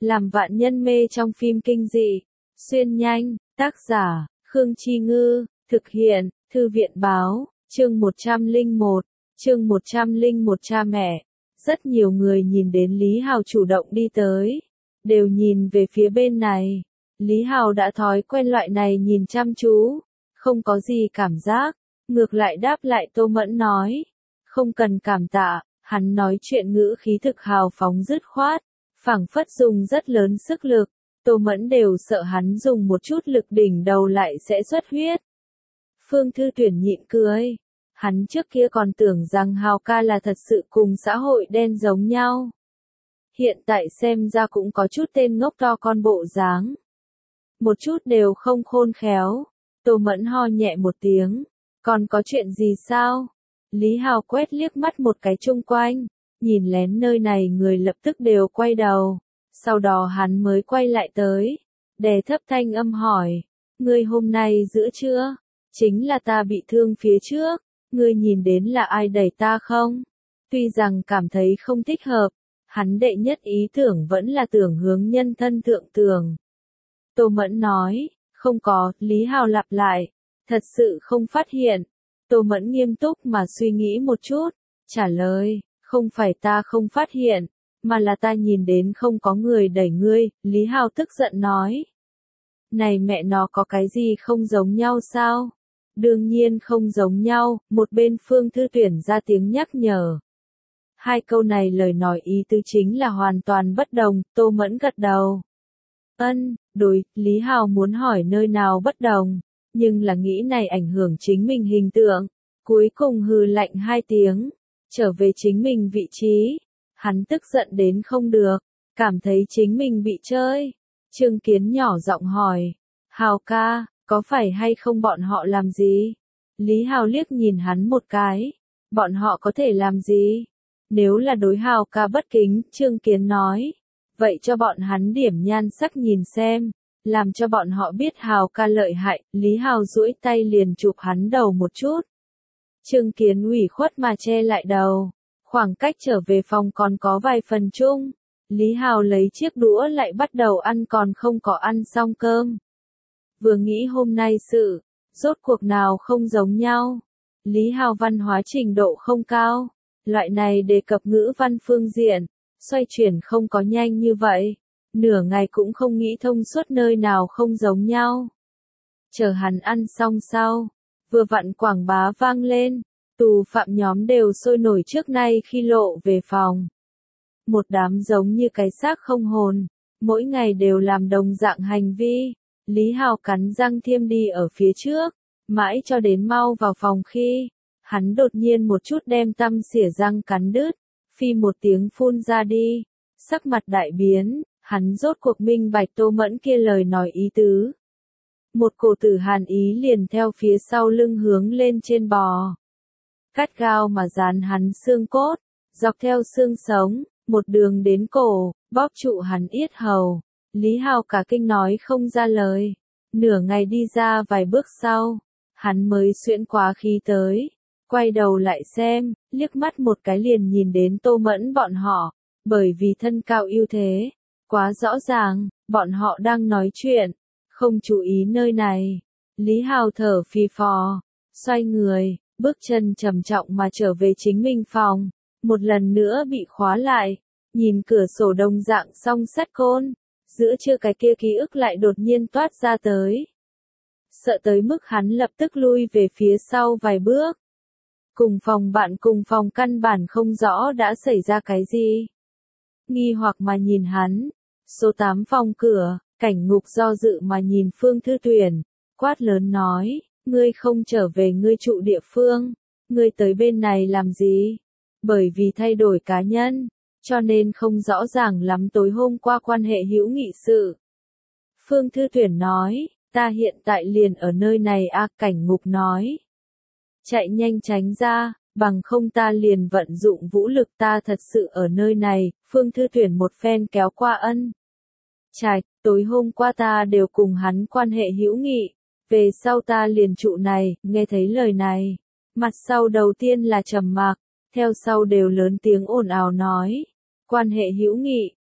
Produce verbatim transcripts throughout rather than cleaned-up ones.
làm vạn nhân mê trong phim kinh dị. Xuyên nhanh, tác giả, Khương Chi Ngư, thực hiện, Thư viện Báo, chương một trăm lẻ một, chương một trăm lẻ một cha mẹ. Rất nhiều người nhìn đến Lý Hào chủ động đi tới, đều nhìn về phía bên này. Lý Hào đã thói quen loại này nhìn chăm chú, không có gì cảm giác, ngược lại đáp lại Tô Mẫn nói. Không cần cảm tạ, hắn nói chuyện ngữ khí thực hào phóng dứt khoát, phảng phất dùng rất lớn sức lực, Tô Mẫn đều sợ hắn dùng một chút lực đỉnh đầu lại sẽ xuất huyết. Phương Thư Tuyển nhịn cười, hắn trước kia còn tưởng rằng Hào ca là thật sự cùng xã hội đen giống nhau. Hiện tại xem ra cũng có chút tên ngốc to con bộ dáng. Một chút đều không khôn khéo. Tô Mẫn ho nhẹ một tiếng. Còn có chuyện gì sao? Lý Hào quét liếc mắt một cái chung quanh, nhìn lén nơi này người lập tức đều quay đầu. Sau đó hắn mới quay lại tới, đè thấp thanh âm hỏi. Ngươi hôm nay giữa trưa? Chính là ta bị thương phía trước, ngươi nhìn đến là ai đẩy ta không? Tuy rằng cảm thấy không thích hợp, hắn đệ nhất ý tưởng vẫn là tưởng hướng nhân thân thượng tường. Tô Mẫn nói, không có, Lý Hào lặp lại, thật sự không phát hiện. Tô Mẫn nghiêm túc mà suy nghĩ một chút, trả lời, không phải ta không phát hiện, mà là ta nhìn đến không có người đẩy ngươi. Lý Hào tức giận nói. Này mẹ nó có cái gì không giống nhau sao? Đương nhiên không giống nhau, một bên Phương Thư Tuyển ra tiếng nhắc nhở. Hai câu này lời nói ý tứ chính là hoàn toàn bất đồng, Tô Mẫn gật đầu. Ân, đối, Lý Hào muốn hỏi nơi nào bất đồng, nhưng là nghĩ này ảnh hưởng chính mình hình tượng, cuối cùng hừ lạnh hai tiếng, trở về chính mình vị trí. Hắn tức giận đến không được, cảm thấy chính mình bị chơi. Trương Kiến nhỏ giọng hỏi, Hào ca, có phải hay không bọn họ làm gì? Lý Hào liếc nhìn hắn một cái, bọn họ có thể làm gì? Nếu là đối Hào ca bất kính, Trương Kiến nói, vậy cho bọn hắn điểm nhan sắc nhìn xem, làm cho bọn họ biết Hào ca lợi hại. Lý Hào duỗi tay liền chụp hắn đầu một chút. Trương Kiến ủy khuất mà che lại đầu, khoảng cách trở về phòng còn có vài phần chung. Lý Hào lấy chiếc đũa lại bắt đầu ăn còn không có ăn xong cơm. Vừa nghĩ hôm nay sự, rốt cuộc nào không giống nhau. Lý Hào văn hóa trình độ không cao, loại này đề cập ngữ văn phương diện, xoay chuyển không có nhanh như vậy, nửa ngày cũng không nghĩ thông suốt nơi nào không giống nhau. Chờ hắn ăn xong sau, vừa vặn quảng bá vang lên, tù phạm nhóm đều sôi nổi trước nay khi lộ về phòng. Một đám giống như cái xác không hồn, mỗi ngày đều làm đồng dạng hành vi. Lý Hào cắn răng thiêm đi ở phía trước, mãi cho đến mau vào phòng khi, hắn đột nhiên một chút đem tăm xỉa răng cắn đứt, phi một tiếng phun ra đi, sắc mặt đại biến, hắn rốt cuộc minh bạch Tô Mẫn kia lời nói ý tứ. Một cổ tử hàn ý liền theo phía sau lưng hướng lên trên bò, cắt gao mà dán hắn xương cốt, dọc theo xương sống, một đường đến cổ, bóp trụ hắn yết hầu. Lý Hào cả kinh nói không ra lời, nửa ngày đi ra vài bước sau, hắn mới xuyễn quá khí tới, quay đầu lại xem, liếc mắt một cái liền nhìn đến Tô Mẫn bọn họ, bởi vì thân cao ưu thế, quá rõ ràng, bọn họ đang nói chuyện, không chú ý nơi này. Lý Hào thở phì phò, xoay người, bước chân trầm trọng mà trở về chính mình phòng, một lần nữa bị khóa lại, nhìn cửa sổ đồng dạng song sắt côn. Giữa trưa cái kia ký ức lại đột nhiên toát ra tới. Sợ tới mức hắn lập tức lui về phía sau vài bước. Cùng phòng bạn cùng phòng căn bản không rõ đã xảy ra cái gì. Nghi hoặc mà nhìn hắn. Số tám phòng cửa, Cảnh Ngục do dự mà nhìn Phương Thư Tuyển. Quát lớn nói, ngươi không trở về ngươi trụ địa phương. Ngươi tới bên này làm gì? Bởi vì thay đổi cá nhân, cho nên không rõ ràng lắm tối hôm qua quan hệ hữu nghị sự. Phương Thư Tuyển nói, ta hiện tại liền ở nơi này a. Cảnh Ngục nói. Chạy nhanh tránh ra, bằng không ta liền vận dụng vũ lực, ta thật sự ở nơi này. Phương Thư Tuyển một phen kéo qua ân. Trạch, tối hôm qua ta đều cùng hắn quan hệ hữu nghị, về sau ta liền trụ này. Nghe thấy lời này, mặt sau đầu tiên là trầm mặc, theo sau đều lớn tiếng ồn ào nói. Quan hệ hữu nghị,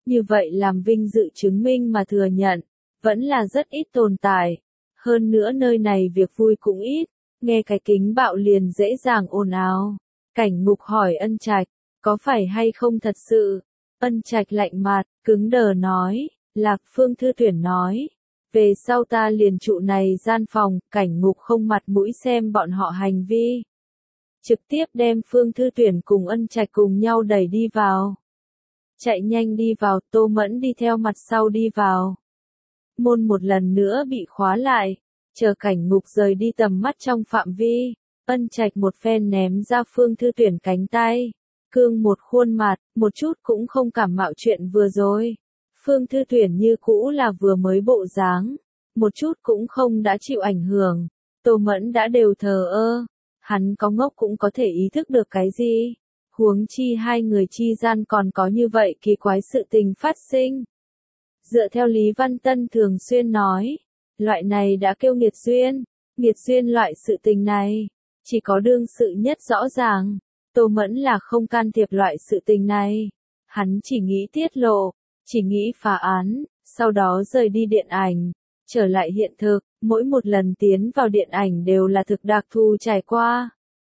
như vậy làm vinh dự chứng minh mà thừa nhận, vẫn là rất ít tồn tại. Hơn nữa nơi này việc vui cũng ít, nghe cái kính bạo liền dễ dàng ồn ào. Cảnh Ngục hỏi Ân Trạch, có phải hay không thật sự? Ân Trạch lạnh mặt, cứng đờ nói, Lạc Phương Thư Tuyển nói. Về sau ta liền trụ này gian phòng, Cảnh Ngục không mặt mũi xem bọn họ hành vi. Trực tiếp đem Phương Thư Tuyển cùng Ân Trạch cùng nhau đẩy đi vào. Chạy nhanh đi vào, Tô Mẫn đi theo mặt sau đi vào. Môn một lần nữa bị khóa lại, chờ Cảnh Ngục rời đi tầm mắt trong phạm vi. Ân Trạch một phen ném ra Phương Thư Tuyển cánh tay. Cương một khuôn mặt, một chút cũng không cảm mạo chuyện vừa rồi. Phương Thư Tuyển như cũ là vừa mới bộ dáng, một chút cũng không đã chịu ảnh hưởng. Tô Mẫn đã đều thờ ơ, hắn có ngốc cũng có thể ý thức được cái gì. Huống chi hai người chi gian còn có như vậy kỳ quái sự tình phát sinh. Dựa theo Lý Văn Tân thường xuyên nói, loại này đã kêu nghiệt duyên, nghiệt duyên loại sự tình này, chỉ có đương sự nhất rõ ràng. Tô Mẫn là không can thiệp loại sự tình này, hắn chỉ nghĩ tiết lộ, chỉ nghĩ phá án, sau đó rời đi điện ảnh, trở lại hiện thực, mỗi một lần tiến vào điện ảnh đều là thực đặc thù trải qua.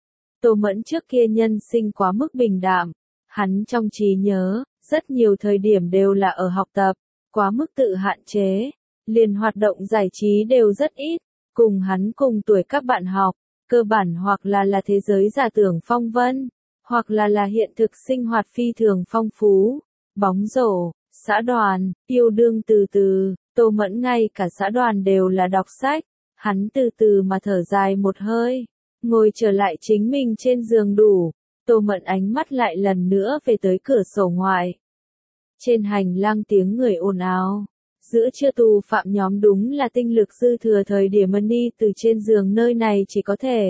Tô Mẫn trước kia nhân sinh quá mức bình đạm, hắn trong trí nhớ, rất nhiều thời điểm đều là ở học tập, quá mức tự hạn chế, liền hoạt động giải trí đều rất ít, cùng hắn cùng tuổi các bạn học, cơ bản hoặc là là thế giới giả tưởng phong vân, hoặc là là hiện thực sinh hoạt phi thường phong phú, bóng rổ, xã đoàn, yêu đương từ từ, Tô Mẫn ngay cả xã đoàn đều là đọc sách, hắn từ từ mà thở dài một hơi, ngồi trở lại chính mình trên giường đủ, Tô Mẫn ánh mắt lại lần nữa về tới cửa sổ ngoài. Trên hành lang tiếng người ồn ào, giữa trưa tù phạm nhóm đúng là tinh lực dư thừa thời điểm Money từ trên giường nơi này chỉ có thể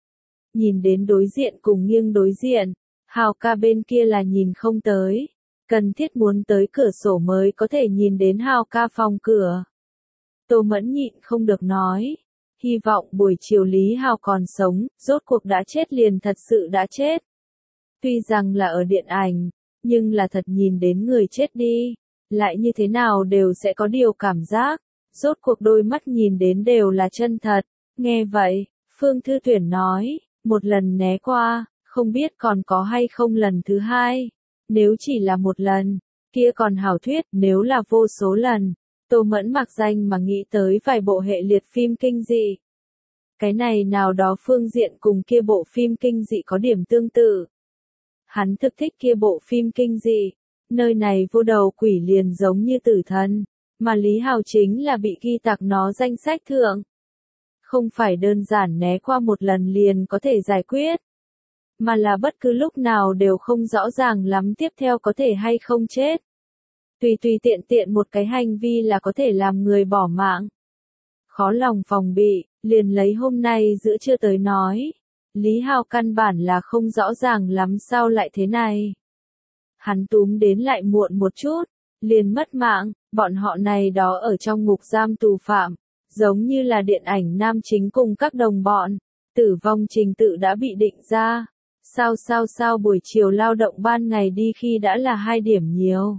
nhìn đến đối diện cùng nghiêng đối diện, Hào ca bên kia là nhìn không tới, cần thiết muốn tới cửa sổ mới có thể nhìn đến Hào ca phòng cửa. Tô Mẫn nhịn không được nói, hy vọng buổi chiều Lý Hào còn sống, rốt cuộc đã chết liền thật sự đã chết. Tuy rằng là ở điện ảnh, nhưng là thật nhìn đến người chết đi, lại như thế nào đều sẽ có điều cảm giác, rốt cuộc đôi mắt nhìn đến đều là chân thật. Nghe vậy, Phương Thư Tuyển nói, một lần né qua, không biết còn có hay không lần thứ hai. Nếu chỉ là một lần, kia còn hảo thuyết, nếu là vô số lần, Tô Mẫn mặc danh mà nghĩ tới vài bộ hệ liệt phim kinh dị. Cái này nào đó phương diện cùng kia bộ phim kinh dị có điểm tương tự. Hắn thực thích kia bộ phim kinh dị, nơi này vô đầu quỷ liền giống như tử thần, mà Lý Hào chính là bị ghi tạc nó danh sách thượng. Không phải đơn giản né qua một lần liền có thể giải quyết, mà là bất cứ lúc nào đều không rõ ràng lắm tiếp theo có thể hay không chết. Tùy tùy tiện tiện một cái hành vi là có thể làm người bỏ mạng. Khó lòng phòng bị, liền lấy hôm nay giữa trưa tới nói. Lý Hào căn bản là không rõ ràng lắm sao lại thế này. Hắn túm đến lại muộn một chút, liền mất mạng, bọn họ này đó ở trong ngục giam tù phạm, giống như là điện ảnh nam chính cùng các đồng bọn, tử vong trình tự đã bị định ra. Sao sao sao buổi chiều lao động ban ngày đi khi đã là hai điểm nhiều.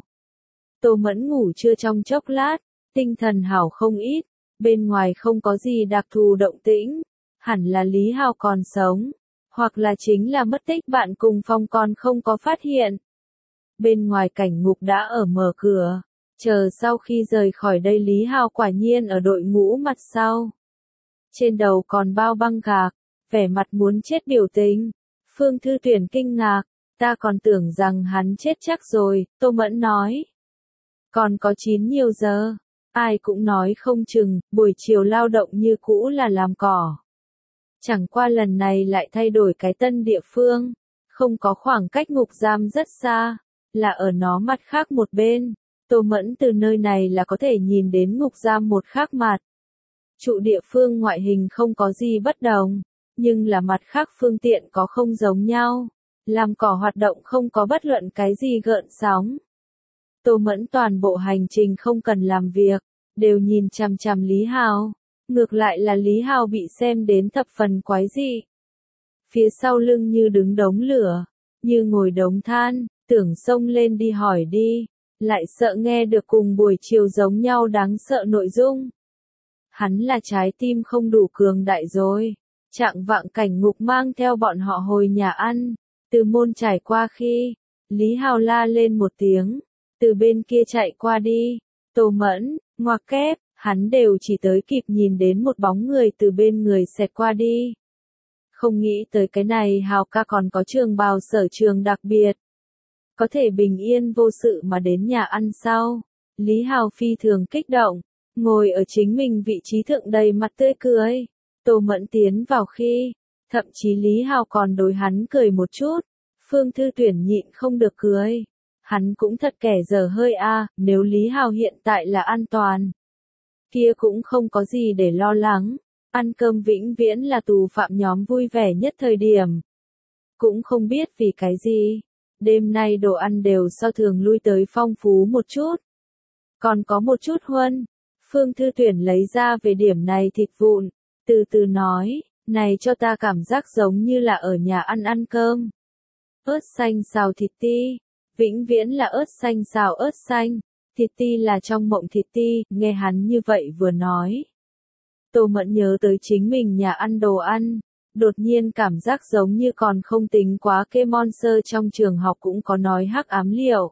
Tô Mẫn ngủ trưa trong chốc lát, tinh thần hảo không ít, bên ngoài không có gì đặc thù động tĩnh, hẳn là Lý Hào còn sống, hoặc là chính là mất tích bạn cùng phòng còn không có phát hiện. Bên ngoài cảnh ngục đã ở mở cửa, chờ sau khi rời khỏi đây Lý Hào quả nhiên ở đội ngũ mặt sau. Trên đầu còn bao băng gạc, vẻ mặt muốn chết biểu tình. Phương Thư Tuyển kinh ngạc, ta còn tưởng rằng hắn chết chắc rồi, Tô Mẫn nói. Còn có chín nhiều giờ, ai cũng nói không chừng, buổi chiều lao động như cũ là làm cỏ. Chẳng qua lần này lại thay đổi cái tân địa phương, không có khoảng cách ngục giam rất xa, là ở nó mặt khác một bên. Tô Mẫn từ nơi này là có thể nhìn đến ngục giam một khác mặt. Trụ địa phương ngoại hình không có gì bất đồng, nhưng là mặt khác phương tiện có không giống nhau. Làm cỏ hoạt động không có bất luận cái gì gợn sóng. Tô Mẫn toàn bộ hành trình không cần làm việc, đều nhìn chằm chằm Lý Hào. Ngược lại là Lý Hào bị xem đến thập phần quái dị. Phía sau lưng như đứng đống lửa, như ngồi đống than, tưởng xông lên đi hỏi đi, lại sợ nghe được cùng buổi chiều giống nhau đáng sợ nội dung. Hắn là trái tim không đủ cường đại rồi. Trạng vạng Cảnh Ngục mang theo bọn họ hồi nhà ăn, từ môn trải qua khi, Lý Hào la lên một tiếng, từ bên kia chạy qua đi, Tô Mẫn, ngoặc kép, hắn đều chỉ tới kịp nhìn đến một bóng người từ bên người xẹt qua đi. Không nghĩ tới cái này Hào ca còn có trường bào sở trường đặc biệt. Có thể bình yên vô sự mà đến nhà ăn sau. Lý Hào phi thường kích động, ngồi ở chính mình vị trí thượng đầy mặt tươi cười. Tô Mẫn tiến vào khi, thậm chí Lý Hào còn đối hắn cười một chút. Phương Thư Tuyển nhịn không được cười. Hắn cũng thật kẻ dở hơi a, nếu Lý Hào hiện tại là an toàn. Kia cũng không có gì để lo lắng. Ăn cơm vĩnh viễn là tù phạm nhóm vui vẻ nhất thời điểm. Cũng không biết vì cái gì. Đêm nay đồ ăn đều so thường lui tới phong phú một chút. Còn có một chút huân. Phương Thư Tuyển lấy ra về điểm này thịt vụn. Từ từ nói, này cho ta cảm giác giống như là ở nhà ăn ăn cơm. Ớt xanh xào thịt ti. Vĩnh viễn là ớt xanh xào ớt xanh. Thịt ti là trong mộng thịt ti, nghe hắn như vậy vừa nói. Tô Mẫn nhớ tới chính mình nhà ăn đồ ăn. Đột nhiên cảm giác giống như còn không tính quá kê Monster trong trường học cũng có nói hắc ám liệu.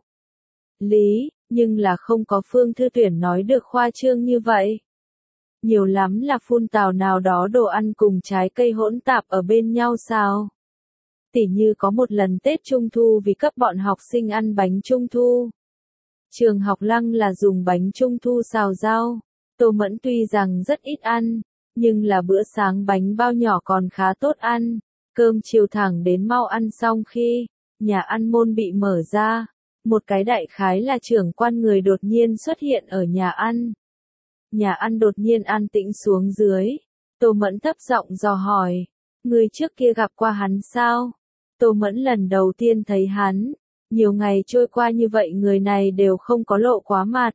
Lý, nhưng là không có Phương Thư Tuyển nói được khoa trương như vậy. Nhiều lắm là phun tào nào đó đồ ăn cùng trái cây hỗn tạp ở bên nhau sao. Tỉ như có một lần Tết Trung Thu vì cấp bọn học sinh ăn bánh Trung Thu. Trường học Lăng là dùng bánh Trung Thu xào rau. Tô Mẫn tuy rằng rất ít ăn, nhưng là bữa sáng bánh bao nhỏ còn khá tốt ăn. Cơm chiều thẳng đến mau ăn xong khi, nhà ăn môn bị mở ra. Một cái đại khái là trưởng quan người đột nhiên xuất hiện ở nhà ăn. Nhà ăn đột nhiên an tĩnh xuống dưới. Tô Mẫn thấp giọng dò hỏi. Người trước kia gặp qua hắn sao? Tô Mẫn lần đầu tiên thấy hắn. Nhiều ngày trôi qua như vậy người này đều không có lộ quá mặt.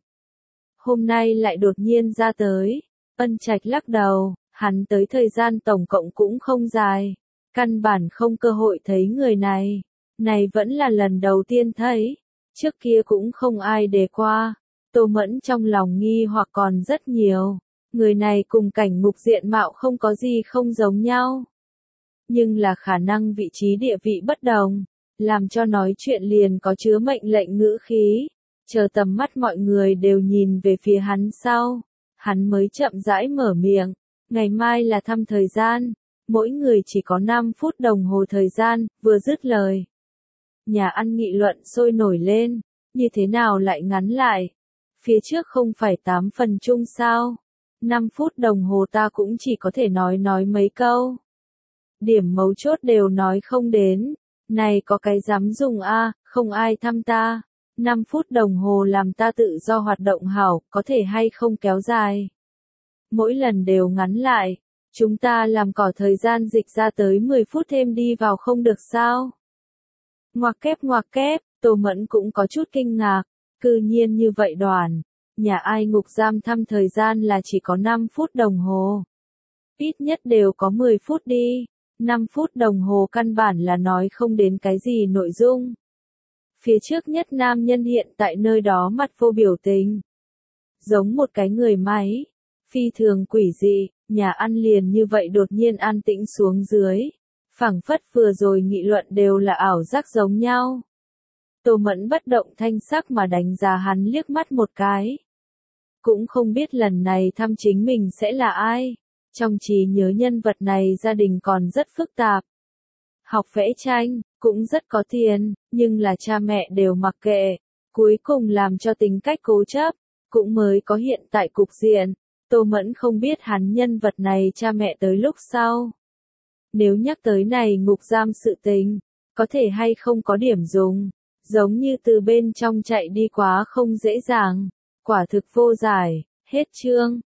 Hôm nay lại đột nhiên ra tới. Ân Trạch lắc đầu. Hắn tới thời gian tổng cộng cũng không dài. Căn bản không cơ hội thấy người này. Này vẫn là lần đầu tiên thấy. Trước kia cũng không ai đề qua. Tô Mẫn trong lòng nghi hoặc còn rất nhiều. Người này cùng Cảnh Ngục diện mạo không có gì không giống nhau. Nhưng là khả năng vị trí địa vị bất đồng. Làm cho nói chuyện liền có chứa mệnh lệnh ngữ khí. Chờ tầm mắt mọi người đều nhìn về phía hắn sau. Hắn mới chậm rãi mở miệng. Ngày mai là thăm thời gian. Mỗi người chỉ có năm phút đồng hồ thời gian, vừa dứt lời. Nhà ăn nghị luận sôi nổi lên. Như thế nào lại ngắn lại? Phía trước không phải tám phần chung sao? năm phút đồng hồ ta cũng chỉ có thể nói nói mấy câu. Điểm mấu chốt đều nói không đến. Này có cái dám dùng a, không ai thăm ta. năm phút đồng hồ làm ta tự do hoạt động hảo, có thể hay không kéo dài. Mỗi lần đều ngắn lại. Chúng ta làm cỏ thời gian dịch ra tới mười phút thêm đi vào không được sao? Ngoặc kép ngoặc kép, Tô Mẫn cũng có chút kinh ngạc. Cư nhiên như vậy đoàn. Nhà ai ngục giam thăm thời gian là chỉ có năm phút đồng hồ. Ít nhất đều có mười phút đi. năm phút đồng hồ căn bản là nói không đến cái gì nội dung. Phía trước nhất nam nhân hiện tại nơi đó mặt vô biểu tình. Giống một cái người máy. Phi thường quỷ dị, nhà ăn liền như vậy đột nhiên an tĩnh xuống dưới. Phảng phất vừa rồi nghị luận đều là ảo giác giống nhau. Tô Mẫn bất động thanh sắc mà đánh giá hắn liếc mắt một cái. Cũng không biết lần này thăm chính mình sẽ là ai. Trong trí nhớ nhân vật này gia đình còn rất phức tạp. Học vẽ tranh, cũng rất có tiền, nhưng là cha mẹ đều mặc kệ. Cuối cùng làm cho tính cách cố chấp, cũng mới có hiện tại cục diện. Tô Mẫn không biết hắn nhân vật này cha mẹ tới lúc sau. Nếu nhắc tới này ngục giam sự tình, có thể hay không có điểm dùng. Giống như từ bên trong chạy đi quá không dễ dàng. Quả thực vô giải, hết chương.